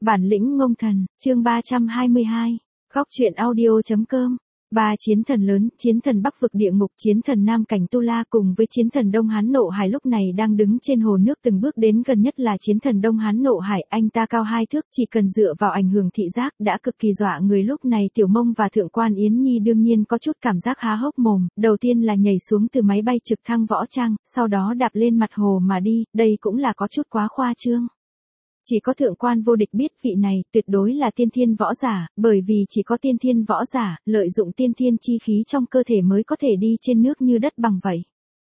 Bản lĩnh ngông thần, chương 322, góc truyện audio.com. Ba chiến thần lớn, chiến thần Bắc vực địa ngục, chiến thần Nam cảnh Tu La cùng với chiến thần Đông Hán Nộ Hải lúc này đang đứng trên hồ nước, từng bước đến gần nhất là chiến thần Đông Hán Nộ Hải, anh ta cao 2 thước, chỉ cần dựa vào ảnh hưởng thị giác đã cực kỳ dọa người. Lúc này Tiểu Mông và Thượng quan Yến Nhi đương nhiên có chút cảm giác há hốc mồm, đầu tiên là nhảy xuống từ máy bay trực thăng võ trang, sau đó đạp lên mặt hồ mà đi, đây cũng là có chút quá khoa trương. Chỉ có Thượng quan Vô Địch biết vị này tuyệt đối là tiên thiên võ giả, bởi vì chỉ có tiên thiên võ giả, lợi dụng tiên thiên chi khí trong cơ thể mới có thể đi trên nước như đất bằng vậy.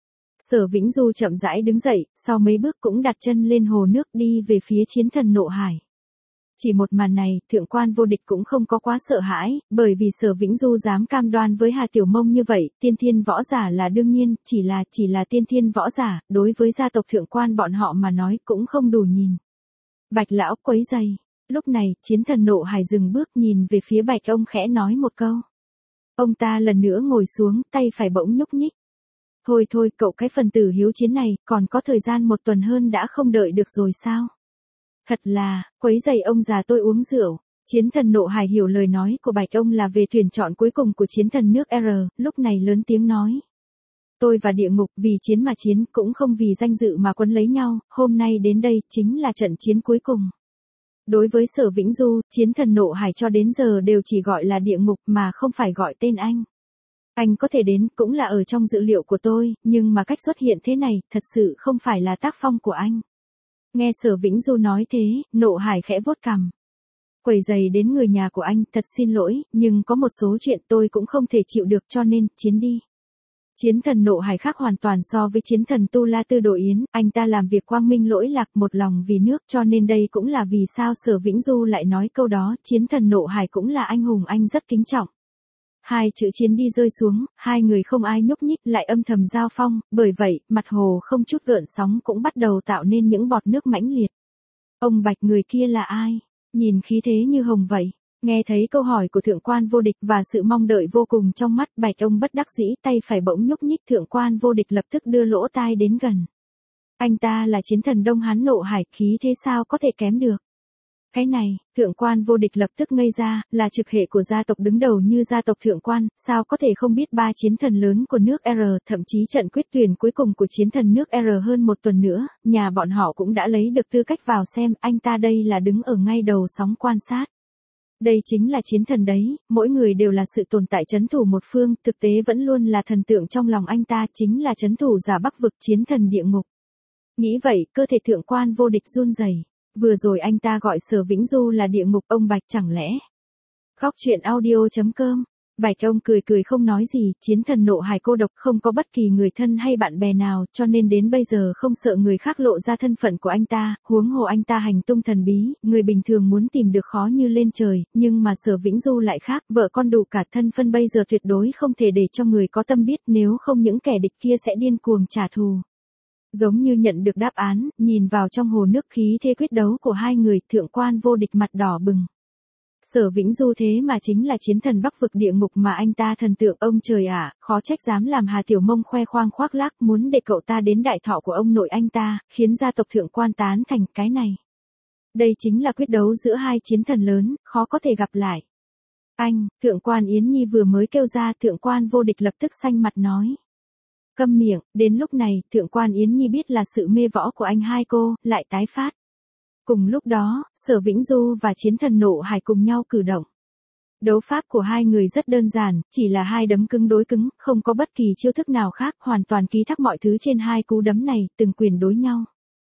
Sở Vĩnh Du chậm rãi đứng dậy, sau mấy bước cũng đặt chân lên hồ nước đi về phía chiến thần Nộ Hải. Chỉ một màn này, Thượng quan Vô Địch cũng không có quá sợ hãi, bởi vì Sở Vĩnh Du dám cam đoan với Hà Tiểu Mông như vậy, tiên thiên võ giả là đương nhiên, chỉ là tiên thiên võ giả, đối với gia tộc Thượng quan bọn họ mà nói cũng không đủ nhìn. Bạch lão quấy giày. Lúc này, chiến thần Nộ Hải dừng bước nhìn về phía Bạch ông khẽ nói một câu. Ông ta lần nữa ngồi xuống, tay phải bỗng nhúc nhích. Thôi thôi, cậu cái phần tử hiếu chiến này, còn có thời gian 1 tuần hơn đã không đợi được rồi sao? Thật là, quấy giày ông già tôi uống rượu. Chiến thần Nộ Hải hiểu lời nói của Bạch ông là về tuyển chọn cuối cùng của chiến thần nước R, lúc này lớn tiếng nói. Tôi và địa ngục vì chiến mà chiến, cũng không vì danh dự mà quấn lấy nhau, hôm nay đến đây chính là trận chiến cuối cùng. Đối với Sở Vĩnh Du, chiến thần Nộ Hải cho đến giờ đều chỉ gọi là địa ngục mà không phải gọi tên anh. Anh có thể đến cũng là ở trong dự liệu của tôi, nhưng mà cách xuất hiện thế này, thật sự không phải là tác phong của anh. Nghe Sở Vĩnh Du nói thế, Nộ Hải khẽ vuốt cằm. Quấy giày đến người nhà của anh, thật xin lỗi, nhưng có một số chuyện tôi cũng không thể chịu được cho nên, chiến đi. Chiến thần Nộ Hải khác hoàn toàn so với chiến thần Tu La Tư Đồ Yến, anh ta làm việc quang minh lỗi lạc một lòng vì nước, cho nên đây cũng là vì sao Sở Vĩnh Du lại nói câu đó, chiến thần Nộ Hải cũng là anh hùng, anh rất kính trọng. Hai chữ chiến đi rơi xuống, hai người không ai nhúc nhích, lại âm thầm giao phong, bởi vậy, mặt hồ không chút gợn sóng cũng bắt đầu tạo nên những bọt nước mãnh liệt. Ông Bạch người kia là ai? Nhìn khí thế như hồng vậy. Nghe thấy câu hỏi của Thượng quan Vô Địch và sự mong đợi vô cùng trong mắt, Bạch ông bất đắc dĩ, tay phải bỗng nhúc nhích. Thượng quan Vô Địch lập tức đưa lỗ tai đến gần. Anh ta là chiến thần Đông Hán Nộ Hải, khí thế sao có thể kém được. Cái này, Thượng quan Vô Địch lập tức ngây ra, là trực hệ của gia tộc đứng đầu như gia tộc Thượng quan, sao có thể không biết ba chiến thần lớn của nước R, thậm chí trận quyết tuyển cuối cùng của chiến thần nước R hơn 1 tuần nữa, nhà bọn họ cũng đã lấy được tư cách vào xem, anh ta đây là đứng ở ngay đầu sóng quan sát. Đây chính là chiến thần đấy, mỗi người đều là sự tồn tại trấn thủ một phương, thực tế vẫn luôn là thần tượng trong lòng anh ta, chính là trấn thủ giả Bắc vực, chiến thần địa ngục. Nghĩ vậy, cơ thể Thượng quan Vô Địch run rẩy. Vừa rồi anh ta gọi Sở Vĩnh Du là địa ngục, ông Bạch chẳng lẽ. Góc truyện audio.com. Bạch ông cười cười không nói gì, chiến thần Nộ Hải cô độc, không có bất kỳ người thân hay bạn bè nào, cho nên đến bây giờ không sợ người khác lộ ra thân phận của anh ta, huống hồ anh ta hành tung thần bí, người bình thường muốn tìm được khó như lên trời, nhưng mà Sở Vĩnh Du lại khác, vợ con đủ cả thân phân bây giờ tuyệt đối không thể để cho người có tâm biết, nếu không những kẻ địch kia sẽ điên cuồng trả thù. Giống như nhận được đáp án, nhìn vào trong hồ nước khí thế quyết đấu của hai người, Thượng quan Vô Địch mặt đỏ bừng. Sở Vĩnh Du thế mà chính là chiến thần Bắc vực địa ngục mà anh ta thần tượng, ông trời ạ, khó trách dám làm Hà Tiểu Mông khoe khoang khoác lác, muốn để cậu ta đến đại thọ của ông nội anh ta, khiến gia tộc Thượng quan tán thành cái này. Đây chính là quyết đấu giữa hai chiến thần lớn, khó có thể gặp lại. Anh, Thượng quan Yến Nhi vừa mới kêu ra, Thượng quan Vô Địch lập tức xanh mặt nói. Câm miệng, đến lúc này, Thượng quan Yến Nhi biết là sự mê võ của anh hai cô, lại tái phát. Cùng lúc đó, Sở Vĩnh Du và chiến thần Nộ Hải cùng nhau cử động. Đấu pháp của hai người rất đơn giản, chỉ là hai đấm cứng đối cứng, không có bất kỳ chiêu thức nào khác, hoàn toàn ký thác mọi thứ trên hai cú đấm này, từng quyền đối nhau.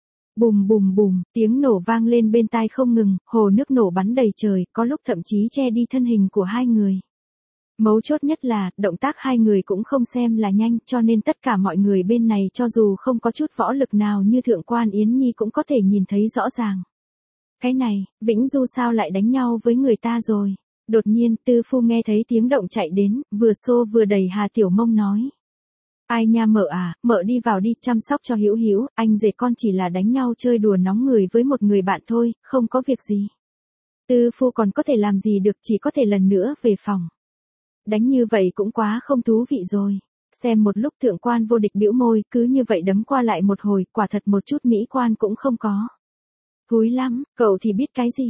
Bùm bùm bùm, tiếng nổ vang lên bên tai không ngừng, hồ nước nổ bắn đầy trời, có lúc thậm chí che đi thân hình của hai người. Mấu chốt nhất là, động tác hai người cũng không xem là nhanh, cho nên tất cả mọi người bên này cho dù không có chút võ lực nào như Thượng quan Yến Nhi cũng có thể nhìn thấy rõ ràng. Cái này, Vĩnh Du sao lại đánh nhau với người ta rồi? Đột nhiên, Tư Phu nghe thấy tiếng động chạy đến, vừa xô vừa đẩy Hà Tiểu Mông nói. Ai nha mợ à, mợ đi vào đi, chăm sóc cho Hữu Hữu, anh rể con chỉ là đánh nhau chơi đùa nóng người với một người bạn thôi, không có việc gì. Tư Phu còn có thể làm gì được, chỉ có thể lần nữa về phòng. Đánh như vậy cũng quá không thú vị rồi. Xem một lúc Thượng quan Vô Địch bĩu môi, cứ như vậy đấm qua lại một hồi, quả thật một chút mỹ quan cũng không có. Thúi lắm, cậu thì biết cái gì.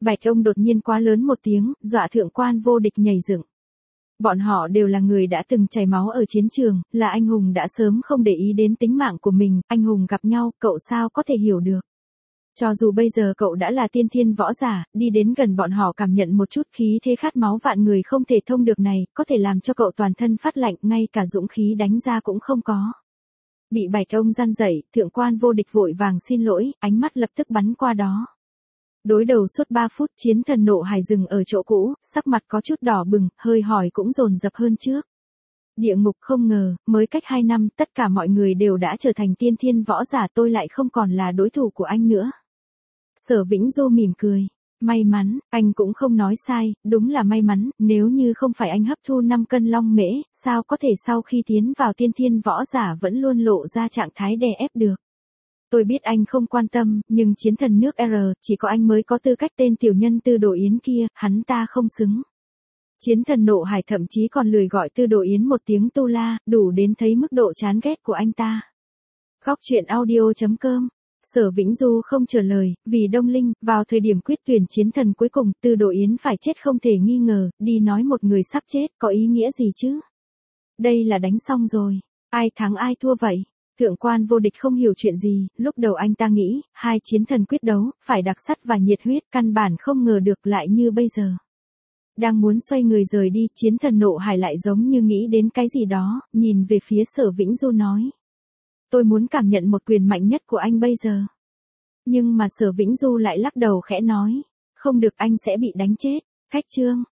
Bạch ông đột nhiên quá lớn một tiếng, dọa thượng quan vô địch nhảy dựng. Bọn họ đều là người đã từng chảy máu ở chiến trường, là anh hùng đã sớm không để ý đến tính mạng của mình, anh hùng gặp nhau, cậu sao có thể hiểu được. Cho dù bây giờ cậu đã là tiên thiên võ giả, đi đến gần bọn họ cảm nhận một chút khí thế khát máu vạn người không thể thông được này, có thể làm cho cậu toàn thân phát lạnh, ngay cả dũng khí đánh ra cũng không có. Bị Bạch ông răn dậy, thượng quan vô địch vội vàng xin lỗi, ánh mắt lập tức bắn qua đó. Đối đầu suốt 3 phút, chiến thần nộ hải dừng ở chỗ cũ, sắc mặt có chút đỏ bừng, hơi hỏi cũng dồn dập hơn trước. Địa ngục không ngờ, mới cách 2 năm, tất cả mọi người đều đã trở thành tiên thiên võ giả, tôi lại không còn là đối thủ của anh nữa. Sở Vĩnh Du mỉm cười. May mắn, anh cũng không nói sai, đúng là may mắn, nếu như không phải anh hấp thu 5 cân long mễ, sao có thể sau khi tiến vào tiên thiên võ giả vẫn luôn lộ ra trạng thái đè ép được. Tôi biết anh không quan tâm, nhưng chiến thần nước R, chỉ có anh mới có tư cách tên tiểu nhân Tư Đồ Yến kia, hắn ta không xứng. Chiến thần nộ hải thậm chí còn lười gọi Tư Đồ Yến một tiếng tu la, đủ đến thấy mức độ chán ghét của anh ta. Góc truyện audio.com. Sở Vĩnh Du không trả lời, vì Đông Linh, vào thời điểm quyết tuyển chiến thần cuối cùng, Tư Đồ Yến phải chết không thể nghi ngờ, đi nói một người sắp chết, có ý nghĩa gì chứ? Đây là đánh xong rồi, ai thắng ai thua vậy? Thượng quan vô địch không hiểu chuyện gì, lúc đầu anh ta nghĩ, hai chiến thần quyết đấu, phải đặc sắt và nhiệt huyết, căn bản không ngờ được lại như bây giờ. Đang muốn xoay người rời đi, chiến thần nộ hải lại giống như nghĩ đến cái gì đó, nhìn về phía Sở Vĩnh Du nói. Tôi muốn cảm nhận một quyền mạnh nhất của anh bây giờ. Nhưng mà Sở Vĩnh Du lại lắc đầu khẽ nói. Không được, anh sẽ bị đánh chết. Khách trương.